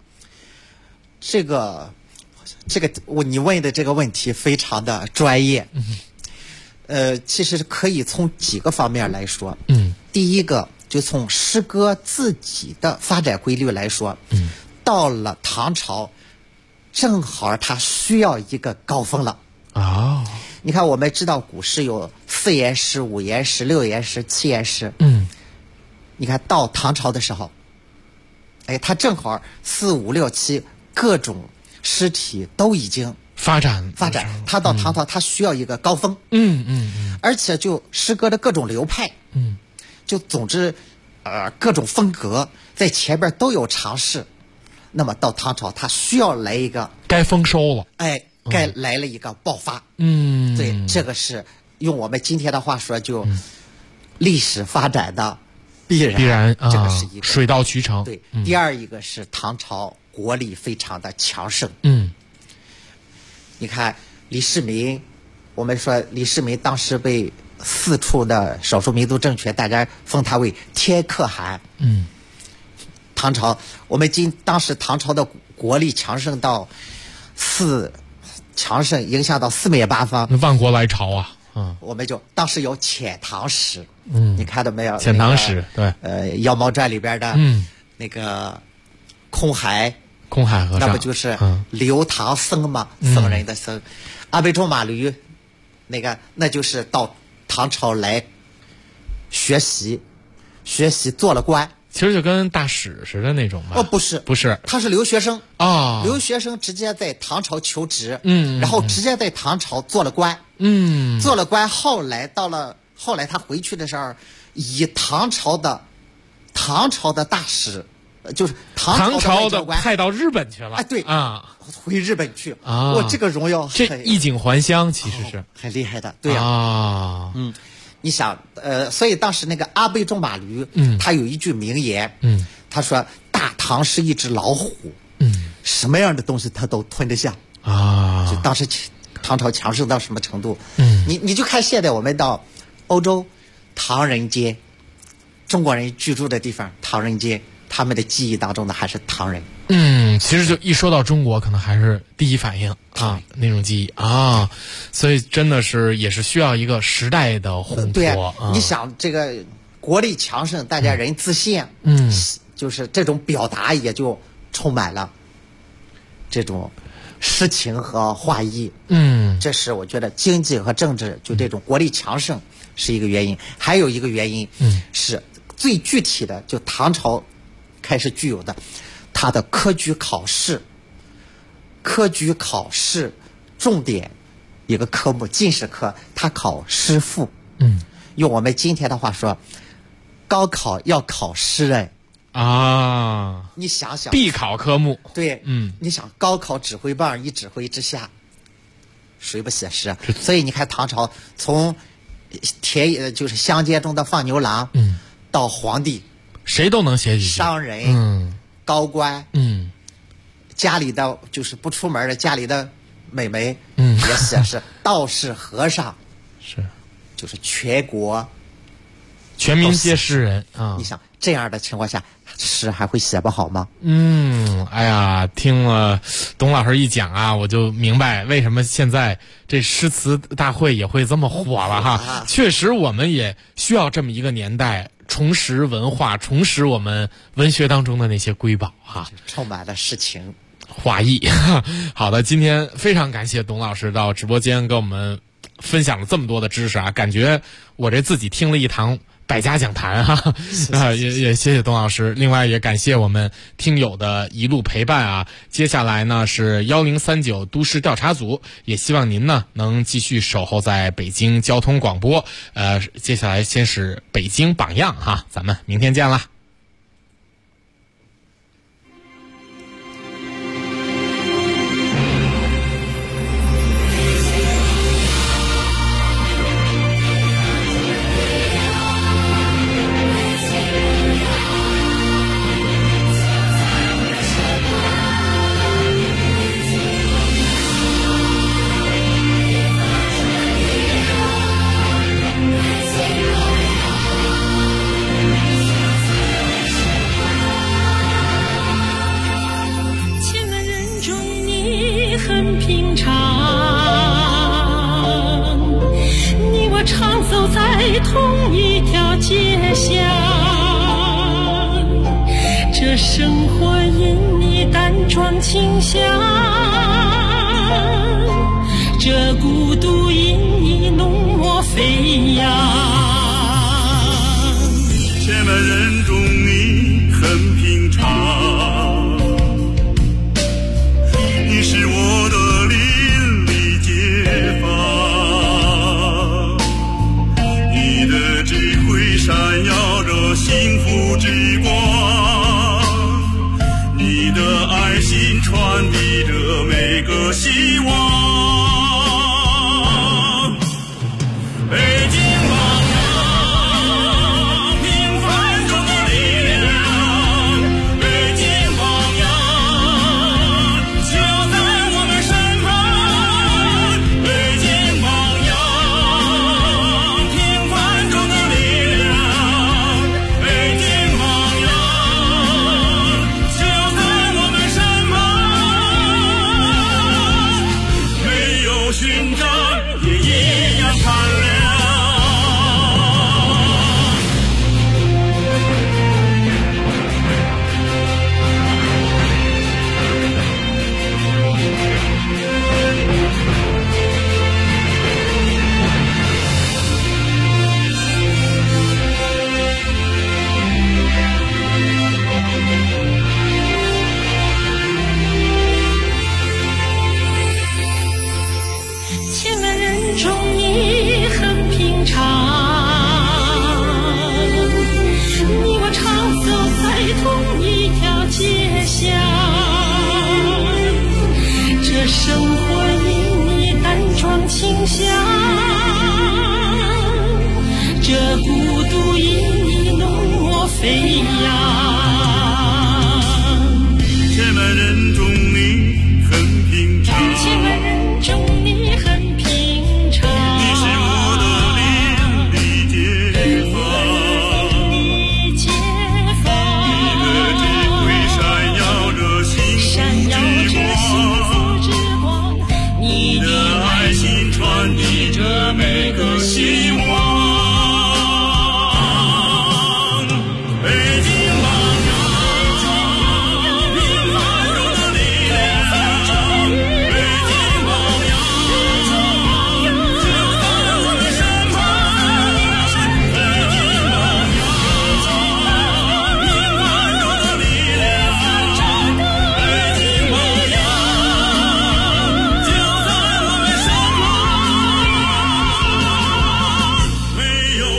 你问的这个问题非常的专业。其实可以从几个方面来说。第一个就从诗歌自己的发展规律来说，到了唐朝，正好它需要一个高峰了。你看，我们知道古诗有4言诗、5言诗、6言诗、7言诗。你看到唐朝的时候，它正好4、5、6、7各种诗体都已经发展，他到唐朝他需要一个高峰。而且就诗歌的各种流派，就总之各种风格在前边都有尝试。那么到唐朝他需要来一个该丰收了， 该来了一个爆发。对，这个是用我们今天的话说，就历史发展的必然，这个是一个水到渠成。 对，第二一个是唐朝国力非常的强盛。你看李世民，我们说李世民当时被四处的少数民族政权，大家封他为天可汗。唐朝，当时唐朝的国力强盛到四强盛影响到四面八方， 万国来朝啊。 我们就当时有遣唐使，你看到没有？ 遣唐使，对， 《妖猫传》里边的，那个空海和尚， 那不就是刘唐僧吗？僧人的僧，阿倍仲马驴，那就是到唐朝来学习做了官。 其实就跟大使似的那种吧？ 不是，他是留学生啊，留学生直接在唐朝求职，然后直接在唐朝做了官，做了官，后来他回去的时候，以唐朝的大使，就是唐朝的派到日本去了， 哎，对啊，回日本去啊，我这个荣耀， 这衣锦还乡，其实是很厉害的，对呀，你想，所以当时那个阿倍仲马驴，他有一句名言，他说大唐是一只老虎，什么样的东西他都吞得下啊。就当时唐朝强盛到什么程度？你就看现在我们到欧洲唐人街，中国人居住的地方唐人街，他们的记忆当中的还是唐人。 其实就一说到中国，可能还是第一反应啊，那种记忆啊，所以真的是也是需要一个时代的烘托。 对你想这个国力强盛，大家人自信，就是这种表达也就充满了这种诗情和画意。这是我觉得经济和政治就这种国力强盛是一个原因，还有一个原因是最具体的，就唐朝开始具有的。他的科举考试重点一个科目进士科，他考诗赋。用我们今天的话说，高考要考诗人啊。 你想想， 必考科目。 对，你想高考指挥棒一指挥之下，谁不写诗？所以你看唐朝从就是乡间中的放牛郎，到皇帝， 谁都能写几句。 商人，高官，家里的就是不出门的家里的美眉，也写诗，道士和尚，就是全民皆诗人啊！你想这样的情况下，诗还会写不好吗？ 哎呀，听了董老师一讲啊，我就明白为什么现在这诗词大会也会这么火了哈。确实，我们也需要这么一个年代。重拾文化，重拾我们文学当中的那些瑰宝哈， 充满了诗情画意。好的，今天非常感谢董老师到直播间跟我们分享了这么多的知识啊，感觉我这自己听了一堂百家讲坛哈也谢谢董老师，另外也感谢我们听友的一路陪伴啊。接下来呢是1039都市调查组，也希望您呢能继续守候在北京交通广播。接下来先是北京榜样哈，咱们明天见啦。 同一条街巷，这生活因你淡妆清香，这孤独因你浓墨飞扬。 千万人中你很平常，你是我的邻里街坊，你的智慧闪耀着幸福之光，你的爱心传递着每个希望。北京榜样，平凡中的力量，北京榜样，就在我们身旁。北京榜样，平凡中的力量，北京榜样。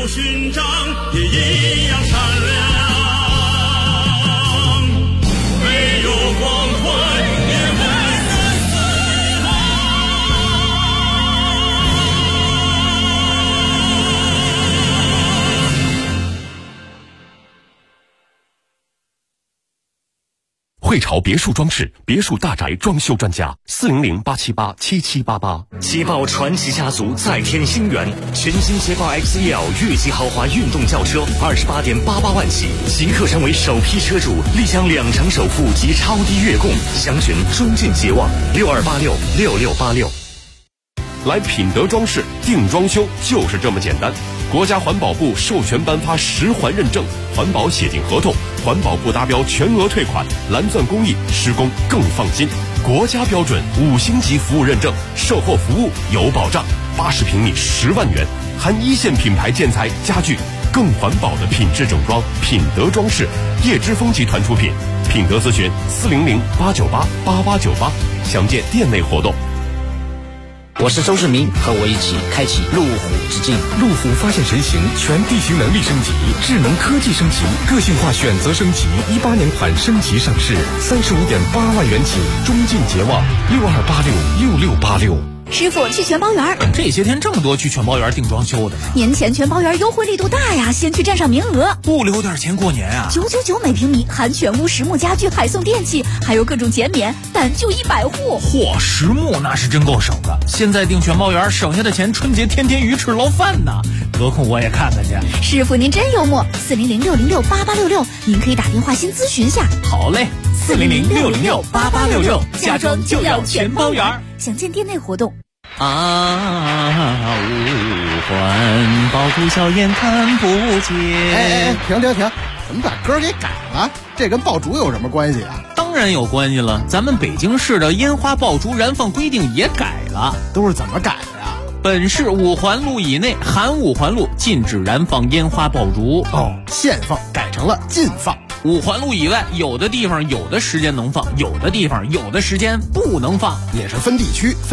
勋章也一样闪亮。没有光环也会死亡。 汇潮别墅装饰，别墅大宅装修专家，400-878-7788。 捷豹传奇家族再添新元，全新捷豹 XEL 越级豪华运动轿车，28.88万起，即刻成为首批车主，立享2成首付及超低月供。详询中晋捷望62866686。 来品德装饰定装修就是这么简单。国家环保部授权颁发10环认证，环保协定合同，环保部达标全额退款，蓝钻工艺，施工更放心。国家标准5星级服务认证，售后服务有保障。80平米10万元，含1线品牌建材家具，更环保的品质整装。品德装饰，叶之峰集团出品。品德咨询400-898-8898，详见店内活动。 我是周世明，和我一起开启路虎之境。 路虎发现神行，全地形能力升级，智能科技升级，个性化选择升级，18年款升级上市，35.8万元起，中晋捷望62866686。 师傅，去全包园。 这些天这么多去全包园定装修的呢。 年前全包园优惠力度大呀，先去占上名额。 不留点钱过年啊 ？999每平米，含全屋实木家具，还送电器，还有各种减免，但就100户。 嚯，实木那是真够省的。现在订全包园，省下的钱春节天天鱼翅捞饭呢。得空我也看看去。 师傅您真幽默，400-606-8866，您可以打电话先咨询下。 好嘞，400-606-8866，家装就要全包园。 详见店内活动。 五环爆竹硝烟看不见。 停！怎么把歌给改了？这跟爆竹有什么关系啊？ 当然有关系了，咱们北京市的烟花爆竹燃放规定也改了。 都是怎么改的呀？ 本市5环路以内含5环路禁止燃放烟花爆竹。 限放改成了禁放。 5环路以外，有的地方有的时间能放，有的地方有的时间不能放， 也是分地区。